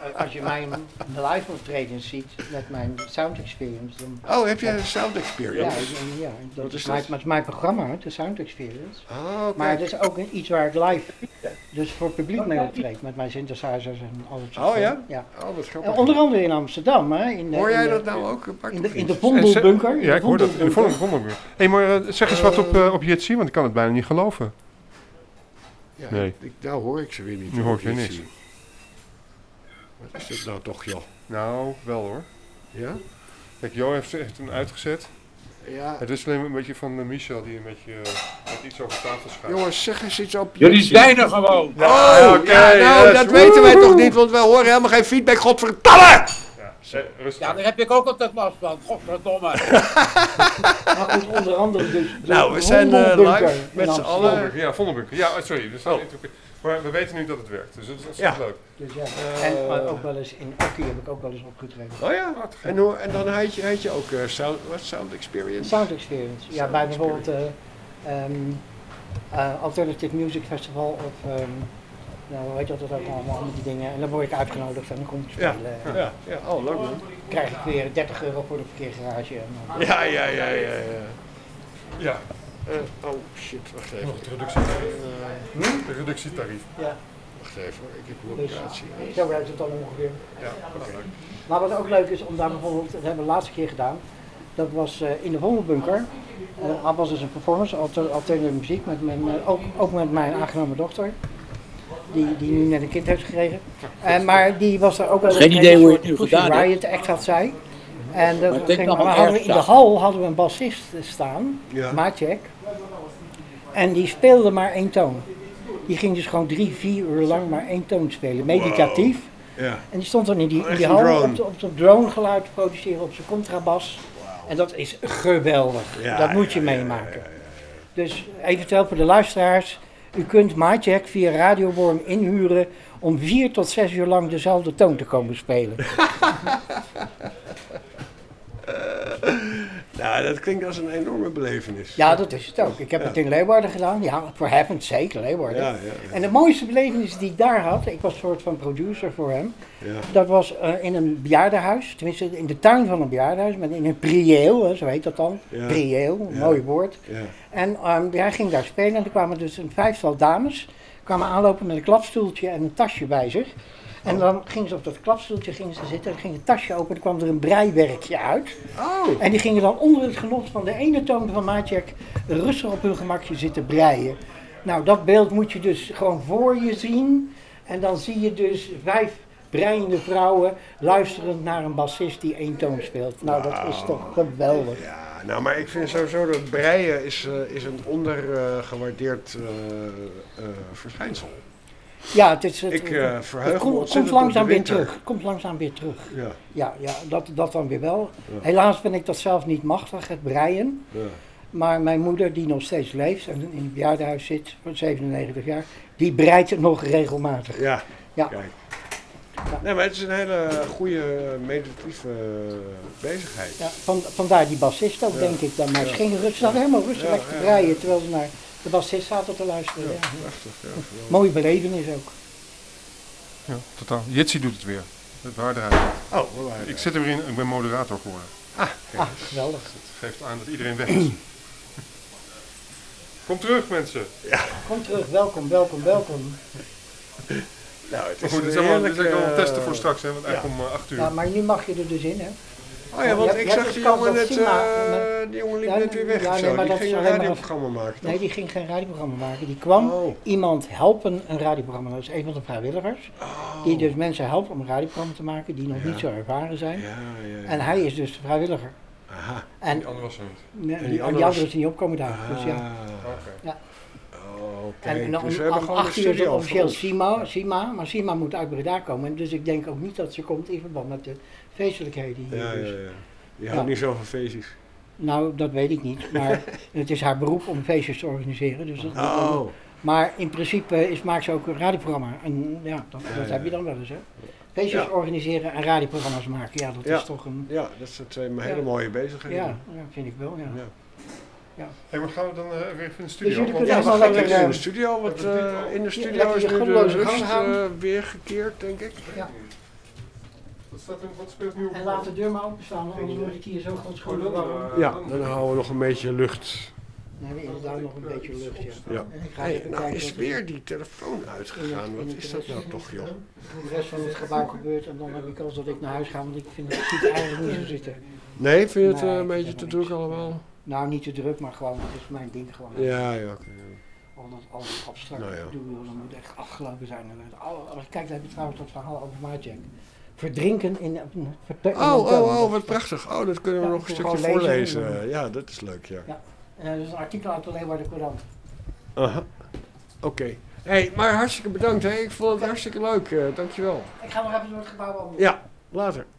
als je mijn live optredens ziet met mijn sound experience. Dan, heb jij een sound experience? Ja, dat is is mijn programma, de sound experience. Oh, maar het is ook iets waar ik live, dus voor het publiek mee optreed. Met mijn synthesizers en al dat soort dingen. Ja? Oh, wat grappig. En onder andere in Amsterdam. Hè, hoor jij dat nou ook? In de Vondelbunker. Ja, ik hoor dat. In de Vondelbunker. Hé, maar zeg eens wat op Jitsi, want ik kan het bijna niet geloven. Ja, nee. Nou hoor ik ze weer niet. Nu hoor ik weer niks. Wat is dit nou toch, joh? Nou, wel hoor. Ja? Kijk, Jo heeft hem uitgezet. Ja. Het is alleen een beetje van Michel die een beetje met iets over tafel schuift. Jongens, zeg eens iets op. Jullie zijn er gewoon! Dat weten wij toch niet, want wij horen helemaal geen feedback, godverdamme! Rustig. Ja, daar heb ik ook altijd last van, godverdomme. Maar goed, onder andere dus... Nou, we zijn live met z'n allen. Ja, Vondelbunker. Ja, sorry. Maar we weten nu dat het werkt, dus dat is leuk. Dus ja. En ook wel eens in Okkie heb ik ook wel eens opgetreden. Oh ja? En dan heet je ook sound experience? Sound experience. Ja, bij bijvoorbeeld Alternative Music Festival of... nou, weet je wat dat ook allemaal met die dingen. En dan word ik uitgenodigd en dan kom ik spelen. Ja. Oh, leuk man. Krijg ik weer €30 voor de parkeergarage. Ja. Oh shit, wacht even. Nog het reductietarief. De reductietarief. Ja. Wacht even, ik heb locatie. Zo werkt het dan ongeveer. Ja, dat is leuk. Maar wat ook leuk is om daar bijvoorbeeld, dat hebben we de laatste keer gedaan. Dat was in de Vondelbunker. Dat was dus een performance, alternatieve muziek, ook met mijn aangenomen dochter. Die nu net een kind heeft gekregen. Maar die was er ook wel geen idee hoe je het nu gedaan hebt. Riot Act had zij. En in de hal hadden we een bassist staan, Maciek. En die speelde maar één toon. Die ging dus gewoon 3-4 uur lang maar één toon spelen, meditatief. Wow. Ja. En die stond dan in die hal op de drone geluid te produceren op zijn contrabas. En dat is geweldig. Dat moet je meemaken. Dus eventueel voor de luisteraars. U kunt Maciek via Radioworm inhuren om 4 tot 6 uur lang dezelfde toon te komen spelen. Nou, dat klinkt als een enorme belevenis. Ja, dat is het ook. Ik heb het in Leeuwarden gedaan. Ja, for heaven's sake, Leeuwarden. Ja. En de mooiste belevenis die ik daar had, ik was een soort van producer voor hem. Ja. Dat was in een bejaardenhuis, tenminste in de tuin van een bejaardenhuis, in een prieel, zo heet dat dan. Ja. Prieel, een mooi woord. Ja. En hij ging daar spelen en er kwamen dus een 5-tal dames, kwamen aanlopen met een klapstoeltje en een tasje bij zich. En dan gingen ze op dat klapstoeltje zitten, dan ging het tasje open en er kwam er een breiwerkje uit. Oh. En die gingen dan onder het genot van de ene toon van Maciek rustig op hun gemakje zitten breien. Nou, dat beeld moet je dus gewoon voor je zien. En dan zie je dus 5 breiende vrouwen luisterend naar een bassist die één toon speelt. Nou, dat is toch geweldig. Ja, nou, maar ik vind sowieso dat breien is een ondergewaardeerd verschijnsel. Ja, het is ik verheug me komt langzaam weer terug. Komt langzaam weer terug. Ja, dat dan weer wel. Ja. Helaas ben ik dat zelf niet machtig, het breien. Ja. Maar mijn moeder, die nog steeds leeft en in het bejaardenhuis zit, van 97 jaar, die breidt het nog regelmatig. Ja. Kijk. Ja. Nee, maar het is een hele goede meditatieve bezigheid. Ja, vandaar die bassist ook, denk ik dan. Maar ze ging helemaal rustig lekker te breien, terwijl ze naar de bassist zaten te luisteren. Ja, prachtig. Ja, mooie belevenis ook. Ja, totaal. Jitsi doet het weer. Het waarderheid. Ik zit er weer in, ik ben moderator geworden. Geweldig. Het geeft aan dat iedereen weg is. Kom terug, mensen. Ja. Kom terug, welkom. Nou, het is goed, dit zijn allemaal testen voor straks, hè, want eigenlijk om 8 uur. Ja, maar nu mag je er dus in, hè? Oh ja, want ik zag die jongen net, die jongen liep net weer weg of zo. Die ging een radioprogramma maken, toch? Nee, die ging geen radioprogramma maken. Die kwam iemand helpen een radioprogramma. Dat is een van de vrijwilligers. Die dus mensen helpt om een radioprogramma te maken die nog niet zo ervaren zijn. Ja. En hij is dus de vrijwilliger. Aha. En die andere was er niet. En die andere is niet opkomen daar. Dus ja. Ja. En dus om 8 uur is officieel Sima, maar Sima moet uit Breda komen. Dus ik denk ook niet dat ze komt in verband met de feestelijkheden hier. Dus. Je houdt niet zo van feestjes. Nou, dat weet ik niet, maar het is haar beroep om feestjes te organiseren. Dus maar in principe maakt ze ook een radioprogramma. En ja, dat heb je dan wel eens, hè. Feestjes organiseren en radioprogramma's maken, ja, dat is toch een... Ja, dat zijn hele mooie bezigheden. Ja, vind ik wel, ja. Hey, maar gaan we dan weer even in de studio? Dus we gaan lekker in de studio, want in de studio is nu de rust weer gekeerd, denk ik. Ja. Wat speelt nu op? En laat de deur maar openstaan, anders word ik hier zo gewoon schoon. Ja, dan houden we nog een beetje lucht. Dan hebben we inderdaad nog een beetje lucht, Ja. En ik ga Hey, even nou kijken is wat weer die telefoon uitgegaan. Wat is dat nou toch, joh? hoe de rest van het gebouw gebeurt. En dan heb ik kans dat ik naar huis ga, want ik vind het ziet er eigenlijk niet zo zitten. Nee, vind je het Nee, een ik beetje heb te er druk niks. allemaal? Nou, niet te druk, maar gewoon, het is mijn ding gewoon. Ja, oké. Al dat abstract Nou ja. doen, joh, dat moet echt afgelopen zijn. Kijk, daar heb je trouwens dat verhaal over MyJack. Verdrinken in een Wat prachtig. Oh, dat kunnen we Ja, nog een gewoon stukje lezen. voorlezen. Ja, dat is leuk, ja. dat is een artikel uit de Leeuwarden Courant. Aha. Oké. Hey, maar hartstikke bedankt, hè. Ik vond het hartstikke leuk. Dankjewel. Ik ga nog even door het gebouw over. Ja, later.